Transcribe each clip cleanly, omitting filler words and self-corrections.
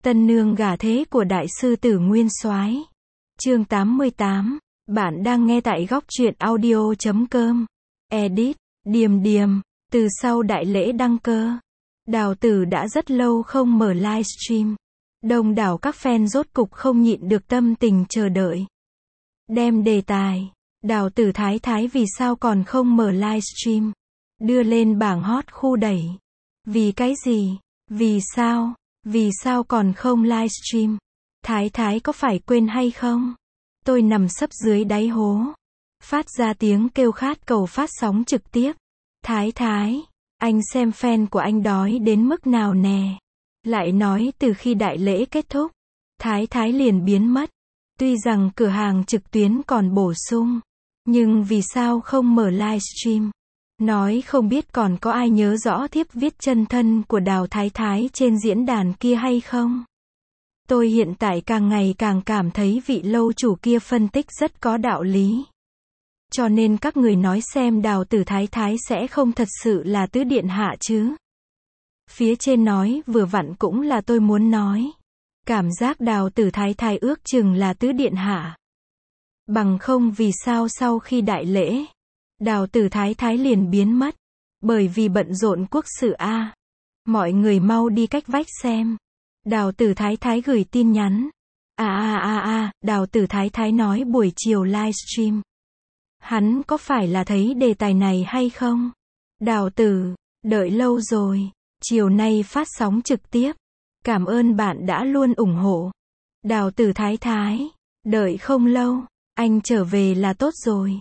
Tân nương gả thế của đại sư tử Nguyên Soái. Chương 88. Bạn đang nghe tại góc truyện audio.com. Edit, Điềm Điềm. Từ sau đại lễ đăng cơ, Đào Tử đã rất lâu không mở livestream. Đông đảo các fan rốt cục không nhịn được tâm tình chờ đợi. Đem đề tài, Đào Tử Thái Thái vì sao còn không mở livestream, đưa lên bảng hot khu đẩy. Vì cái gì? Vì sao? Vì sao còn không livestream? Thái Thái có phải quên hay không? Tôi nằm sấp dưới đáy hố, phát ra tiếng kêu khát cầu phát sóng trực tiếp. Thái Thái, anh xem fan của anh đói đến mức nào nè. Lại nói từ khi đại lễ kết thúc, Thái Thái liền biến mất. Tuy rằng cửa hàng trực tuyến còn bổ sung, nhưng vì sao không mở livestream? Nói không biết còn có ai nhớ rõ thiếp viết chân thân của Đào Thái Thái trên diễn đàn kia hay không? Tôi hiện tại càng ngày càng cảm thấy vị lâu chủ kia phân tích rất có đạo lý. Cho nên các người nói xem Đào Tử Thái Thái sẽ không thật sự là tứ điện hạ chứ? Phía trên nói vừa vặn cũng là tôi muốn nói. Cảm giác Đào Tử Thái Thái ước chừng là tứ điện hạ. Bằng không vì sao sau khi đại lễ, Đào Tử Thái Thái liền biến mất. Bởi vì bận rộn quốc sự a. Mọi người mau đi cách vách xem. Đào Tử Thái Thái gửi tin nhắn. Đào Tử Thái Thái nói buổi chiều livestream. Hắn có phải là thấy đề tài này hay không? Đào Tử, đợi lâu rồi. Chiều nay phát sóng trực tiếp. Cảm ơn bạn đã luôn ủng hộ. Đào Tử Thái Thái, đợi không lâu, anh trở về là tốt rồi.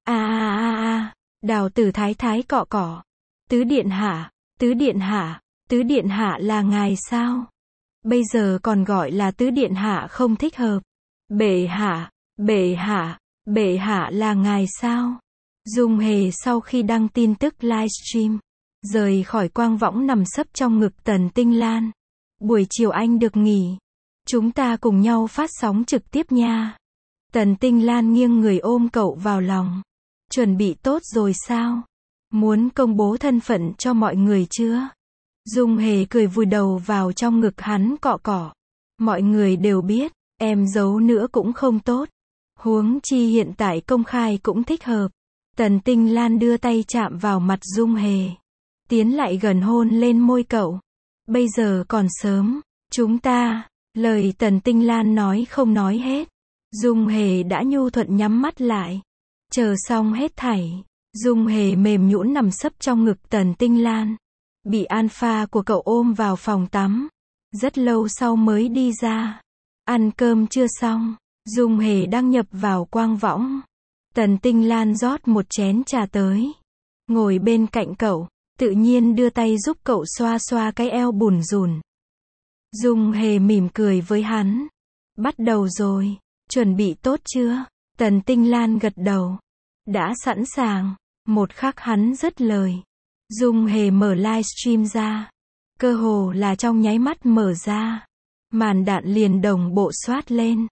Đào Tử Thái Thái cọ cọ. Tứ điện hạ, tứ điện hạ, tứ điện hạ là ngài sao? Bây giờ còn gọi là tứ điện hạ không thích hợp. Bệ hạ, bệ hạ, bệ hạ là ngài sao? Dung Hề sau khi đăng tin tức livestream, rời khỏi quang võng nằm sấp trong ngực Tần Tinh Lan. Buổi chiều anh được nghỉ. Chúng ta cùng nhau phát sóng trực tiếp nha. Tần Tinh Lan nghiêng người ôm cậu vào lòng. Chuẩn bị tốt rồi sao? Muốn công bố thân phận cho mọi người chưa? Dung Hề cười vùi đầu vào trong ngực hắn cọ cọ. Mọi người đều biết, em giấu nữa cũng không tốt. Huống chi hiện tại công khai cũng thích hợp. Tần Tinh Lan đưa tay chạm vào mặt Dung Hề. Tiến lại gần hôn lên môi cậu. Bây giờ còn sớm, chúng ta, lời Tần Tinh Lan nói không nói hết. Dung Hề đã nhu thuận nhắm mắt lại. Chờ xong hết thảy, Dung Hề mềm nhũn nằm sấp trong ngực Tần Tinh Lan. Bị alpha của cậu ôm vào phòng tắm. Rất lâu sau mới đi ra. Ăn cơm chưa xong, Dung Hề đăng nhập vào quang võng. Tần Tinh Lan rót một chén trà tới. Ngồi bên cạnh cậu, tự nhiên đưa tay giúp cậu xoa xoa cái eo bùn rùn. Dung Hề mỉm cười với hắn. Bắt đầu rồi, chuẩn bị tốt chưa? Tần Tinh Lan gật đầu. Đã sẵn sàng. Một khắc hắn dứt lời, Dung Hề mở livestream ra. Cơ hồ là trong nháy mắt mở ra, màn đạn liền đồng bộ xoát lên.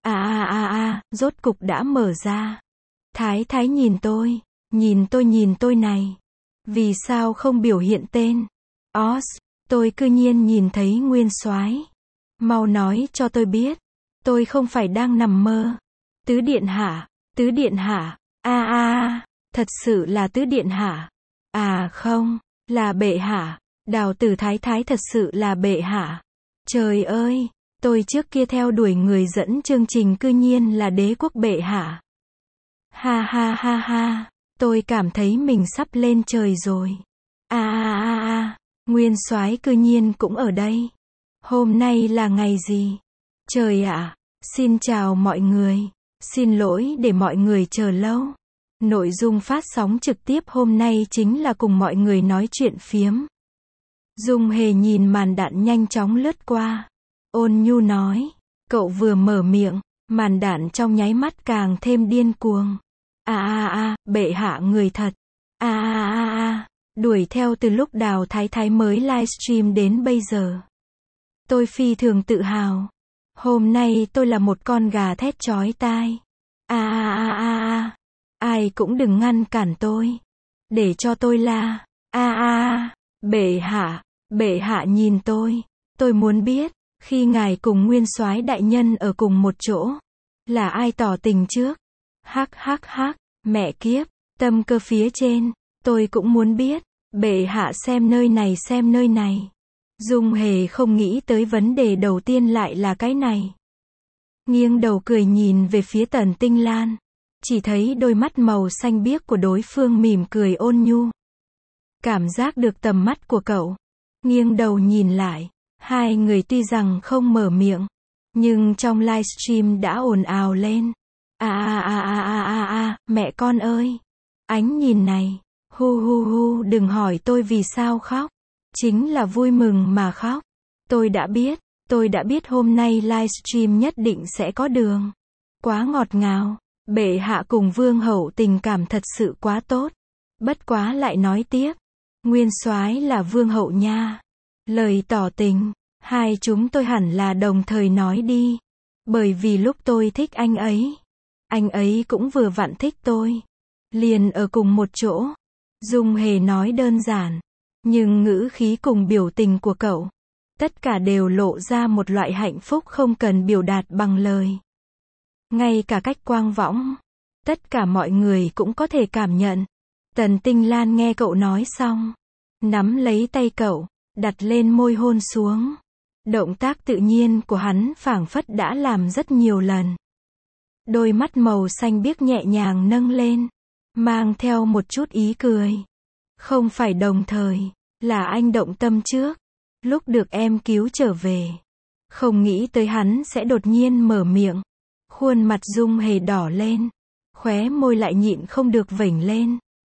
Rốt cục đã mở ra. Thái Thái nhìn tôi, nhìn tôi này. Vì sao không biểu hiện tên? Tôi cư nhiên nhìn thấy Nguyên Soái. Mau nói cho tôi biết, tôi không phải đang nằm mơ. Tứ điện hạ, tứ điện hạ. Thật sự là tứ điện hạ. Không, là bệ hạ. Đào Tử Thái Thái thật sự là bệ hạ. Trời ơi, tôi trước kia theo đuổi người dẫn chương trình cư nhiên là đế quốc bệ hạ. Ha, tôi cảm thấy mình sắp lên trời rồi. Nguyên Soái cư nhiên cũng ở đây. Hôm nay là ngày gì? Trời ạ, xin chào mọi người. Xin lỗi để mọi người chờ lâu. Nội dung phát sóng trực tiếp hôm nay chính là cùng mọi người nói chuyện phiếm. Dung Hề nhìn màn đạn nhanh chóng lướt qua. Ôn nhu nói. Cậu vừa mở miệng, màn đạn trong nháy mắt càng thêm điên cuồng. Bệ hạ người thật. Đuổi theo từ lúc Đào Thái Thái mới livestream đến bây giờ. Tôi phi thường tự hào. Hôm nay tôi là một con gà thét chói tai. Ai cũng đừng ngăn cản tôi. Để cho tôi la. Bệ hạ nhìn tôi. Tôi muốn biết, Khi ngài cùng nguyên soái đại nhân ở cùng một chỗ, là ai tỏ tình trước? Hắc hắc hắc, mẹ kiếp, tâm cơ phía trên, tôi cũng muốn biết. Bệ hạ xem nơi này xem nơi này. Dung Hề không nghĩ tới vấn đề đầu tiên lại là cái này. Nghiêng đầu cười nhìn về phía Tần Tinh Lan. Chỉ thấy đôi mắt màu xanh biếc của đối phương mỉm cười ôn nhu. Cảm giác được tầm mắt của cậu. Nghiêng đầu nhìn lại. Hai người tuy rằng không mở miệng, nhưng trong livestream đã ồn ào lên. Mẹ con ơi. Ánh nhìn này. Hu, đừng hỏi tôi vì sao khóc. Chính là vui mừng mà khóc. Tôi đã biết hôm nay livestream nhất định sẽ có đường. Quá ngọt ngào. Bệ hạ cùng vương hậu tình cảm thật sự quá tốt. Bất quá lại nói tiếp. Nguyên soái là vương hậu nha. Lời tỏ tình, hai chúng tôi hẳn là đồng thời nói đi. Bởi vì lúc tôi thích anh ấy cũng vừa vặn thích tôi. Liền ở cùng một chỗ. Dung Hề nói đơn giản. Nhưng ngữ khí cùng biểu tình của cậu, tất cả đều lộ ra một loại hạnh phúc không cần biểu đạt bằng lời. Ngay cả cách quang võng, tất cả mọi người cũng có thể cảm nhận. Tần Tinh Lan nghe cậu nói xong, nắm lấy tay cậu, đặt lên môi hôn xuống. Động tác tự nhiên của hắn phảng phất đã làm rất nhiều lần. Đôi mắt màu xanh biếc nhẹ nhàng nâng lên, mang theo một chút ý cười. Không phải đồng thời, là anh động tâm trước. Lúc được em cứu trở về, không nghĩ tới hắn sẽ đột nhiên mở miệng. Khuôn mặt Dung Hề đỏ lên, khóe môi lại nhịn không được vểnh lên.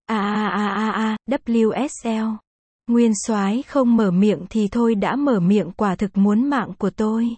WSL. Nguyên soái không mở miệng thì thôi đã mở miệng, quả thực muốn mạng của tôi.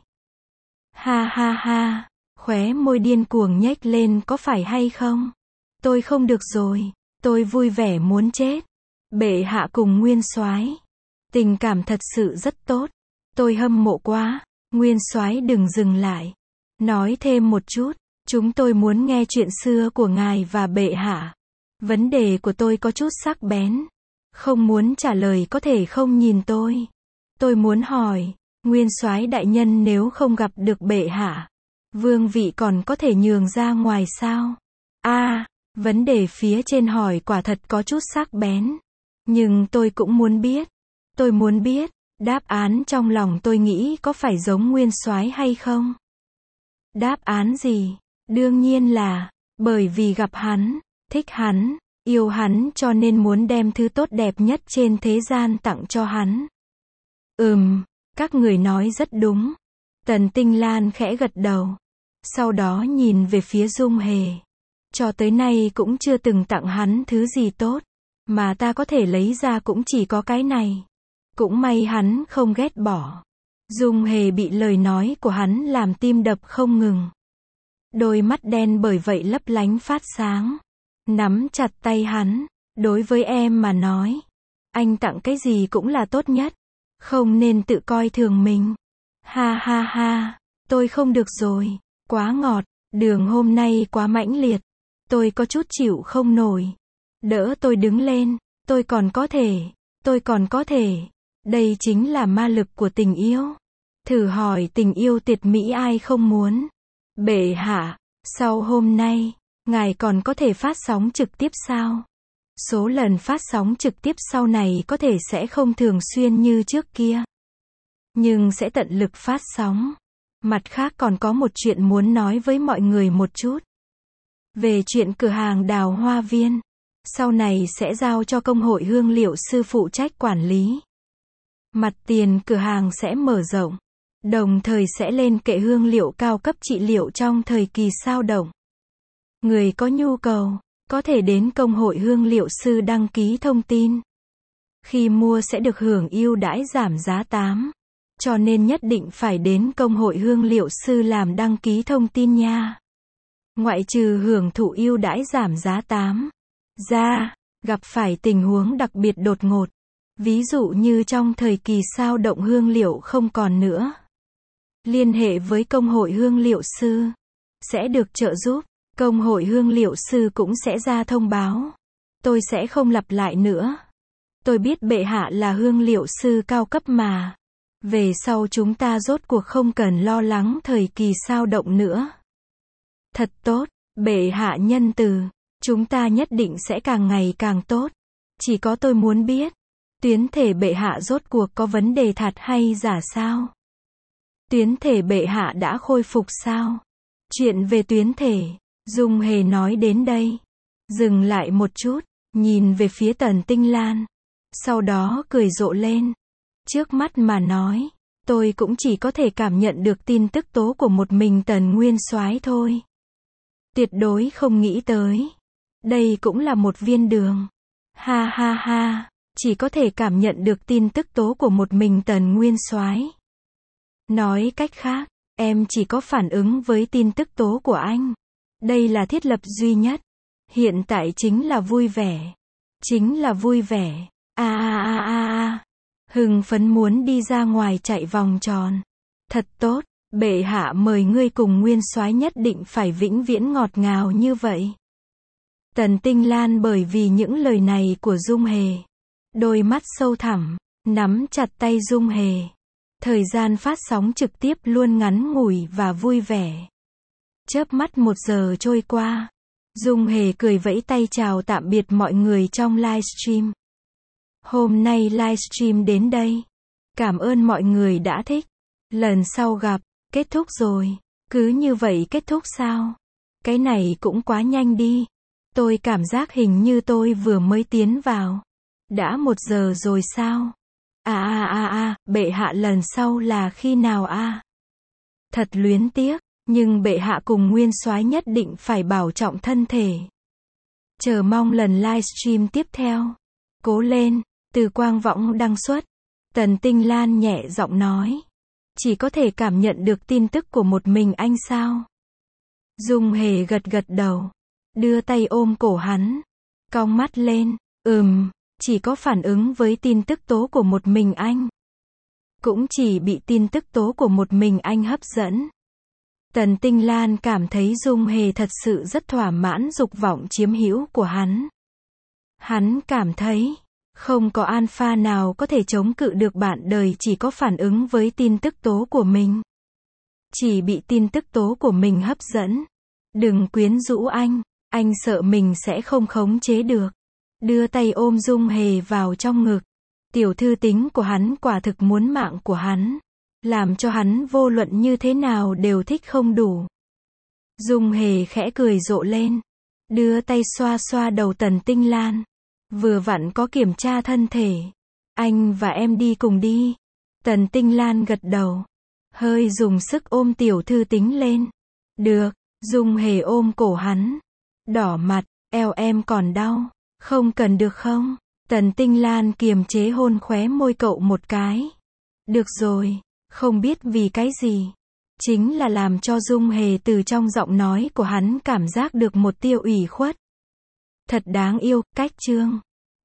Ha, khóe môi điên cuồng nhếch lên, có phải hay không? Tôi không được rồi, tôi vui vẻ muốn chết. Bệ hạ cùng nguyên soái, tình cảm thật sự rất tốt. Tôi hâm mộ quá. Nguyên soái đừng dừng lại. Nói thêm một chút, chúng tôi muốn nghe chuyện xưa của ngài và bệ hạ. Vấn đề của tôi có chút sắc bén. Không muốn trả lời có thể không nhìn tôi. Tôi muốn hỏi, nguyên soái đại nhân nếu không gặp được bệ hạ, vương vị còn có thể nhường ra ngoài sao? Vấn đề phía trên hỏi quả thật có chút sắc bén. Nhưng tôi cũng muốn biết. Tôi muốn biết, đáp án trong lòng tôi nghĩ có phải giống nguyên soái hay không? Đáp án gì? Đương nhiên là, bởi vì gặp hắn, thích hắn, yêu hắn cho nên muốn đem thứ tốt đẹp nhất trên thế gian tặng cho hắn. Các người nói rất đúng. Tần Tinh Lan khẽ gật đầu. Sau đó nhìn về phía Dung Hề. Cho tới nay cũng chưa từng tặng hắn thứ gì tốt. Mà ta có thể lấy ra cũng chỉ có cái này. Cũng may hắn không ghét bỏ. Dung Hề bị lời nói của hắn làm tim đập không ngừng. Đôi mắt đen bởi vậy lấp lánh phát sáng. Nắm chặt tay hắn. Đối với em mà nói, anh tặng cái gì cũng là tốt nhất. Không nên tự coi thường mình. Ha, tôi không được rồi. Quá ngọt, đường hôm nay quá mãnh liệt. Tôi có chút chịu không nổi. Đỡ tôi đứng lên. Tôi còn có thể. Đây chính là ma lực của tình yêu. Thử hỏi tình yêu tuyệt mỹ ai không muốn. Bệ hạ, sau hôm nay, ngài còn có thể phát sóng trực tiếp sao? Số lần phát sóng trực tiếp sau này có thể sẽ không thường xuyên như trước kia. Nhưng sẽ tận lực phát sóng. Mặt khác còn có một chuyện muốn nói với mọi người một chút. Về chuyện cửa hàng Đào Hoa Viên. Sau này sẽ giao cho công hội hương liệu sư phụ trách quản lý. Mặt tiền cửa hàng sẽ mở rộng. Đồng thời sẽ lên kệ hương liệu cao cấp trị liệu trong thời kỳ sao động. Người có nhu cầu, có thể đến công hội hương liệu sư đăng ký thông tin. Khi mua sẽ được hưởng ưu đãi giảm giá 8. Cho nên nhất định phải đến công hội hương liệu sư làm đăng ký thông tin nha. Ngoại trừ hưởng thụ ưu đãi giảm giá 8 ra, gặp phải tình huống đặc biệt đột ngột. Ví dụ như trong thời kỳ sao động hương liệu không còn nữa. Liên hệ với công hội hương liệu sư. Sẽ được trợ giúp. Công hội hương liệu sư cũng sẽ ra thông báo. Tôi sẽ không lặp lại nữa. Tôi biết bệ hạ là hương liệu sư cao cấp mà. Về sau chúng ta rốt cuộc không cần lo lắng thời kỳ sao động nữa. Thật tốt, bệ hạ nhân từ. Chúng ta nhất định sẽ càng ngày càng tốt. Chỉ có tôi muốn biết, tuyến thể bệ hạ rốt cuộc có vấn đề thật hay giả sao? Tuyến thể bệ hạ đã khôi phục sao? Chuyện về tuyến thể, Dung Hề nói đến đây. Dừng lại một chút, nhìn về phía Tần Tinh Lan. Sau đó cười rộ lên. Trước mắt mà nói, tôi cũng chỉ có thể cảm nhận được tin tức tố của một mình Tần Nguyên Soái thôi. Tuyệt đối không nghĩ tới. Đây cũng là một viên đường. Ha ha ha, chỉ có thể cảm nhận được tin tức tố của một mình Tần Nguyên Soái. Nói cách khác, em chỉ có phản ứng với tin tức tố của anh. Đây là thiết lập duy nhất. Hiện tại chính là vui vẻ. Chính là vui vẻ. Hưng phấn muốn đi ra ngoài chạy vòng tròn. Thật tốt, bệ hạ mời ngươi cùng Nguyên Soái nhất định phải vĩnh viễn ngọt ngào như vậy. Tần Tinh Lan bởi vì những lời này của Dung Hề, đôi mắt sâu thẳm, nắm chặt tay Dung Hề. Thời gian phát sóng trực tiếp luôn ngắn ngủi và vui vẻ. Chớp mắt 1 giờ trôi qua. Dung Hề cười vẫy tay chào tạm biệt mọi người trong livestream. Hôm nay livestream đến đây. Cảm ơn mọi người đã thích. Lần sau gặp, kết thúc rồi. Cứ như vậy kết thúc sao? Cái này cũng quá nhanh đi. Tôi cảm giác hình như tôi vừa mới tiến vào. Đã 1 giờ rồi sao? Bệ hạ lần sau là khi nào a? Thật luyến tiếc, nhưng bệ hạ cùng Nguyên Soái nhất định phải bảo trọng thân thể. Chờ mong lần livestream tiếp theo. Cố lên, Từ Quang Võng đăng xuất. Tần Tinh Lan nhẹ giọng nói. Chỉ có thể cảm nhận được tin tức của một mình anh sao? Dung Hề gật gật đầu. Đưa tay ôm cổ hắn. Cong mắt lên. Chỉ có phản ứng với tin tức tố của một mình anh. Cũng chỉ bị tin tức tố của một mình anh hấp dẫn. Tần Tinh Lan cảm thấy Dung Hề thật sự rất thỏa mãn dục vọng chiếm hữu của hắn. Hắn cảm thấy, không có alpha nào có thể chống cự được bạn đời chỉ có phản ứng với tin tức tố của mình. Chỉ bị tin tức tố của mình hấp dẫn. Đừng quyến rũ anh sợ mình sẽ không khống chế được. Đưa tay ôm Dung Hề vào trong ngực. Tiểu thư tính của hắn quả thực muốn mạng của hắn. Làm cho hắn vô luận như thế nào đều thích không đủ. Dung Hề khẽ cười rộ lên. Đưa tay xoa xoa đầu Tần Tinh Lan. Vừa vặn có kiểm tra thân thể. Anh và em đi cùng đi. Tần Tinh Lan gật đầu. Hơi dùng sức ôm tiểu thư tính lên. Được, Dung Hề ôm cổ hắn. Đỏ mặt, eo em còn đau. Không cần được không? Tần Tinh Lan kiềm chế hôn khóe môi cậu một cái. Được rồi, không biết vì cái gì. Chính là làm cho Dung Hề từ trong giọng nói của hắn cảm giác được một tia ủy khuất. Thật đáng yêu, cách chương.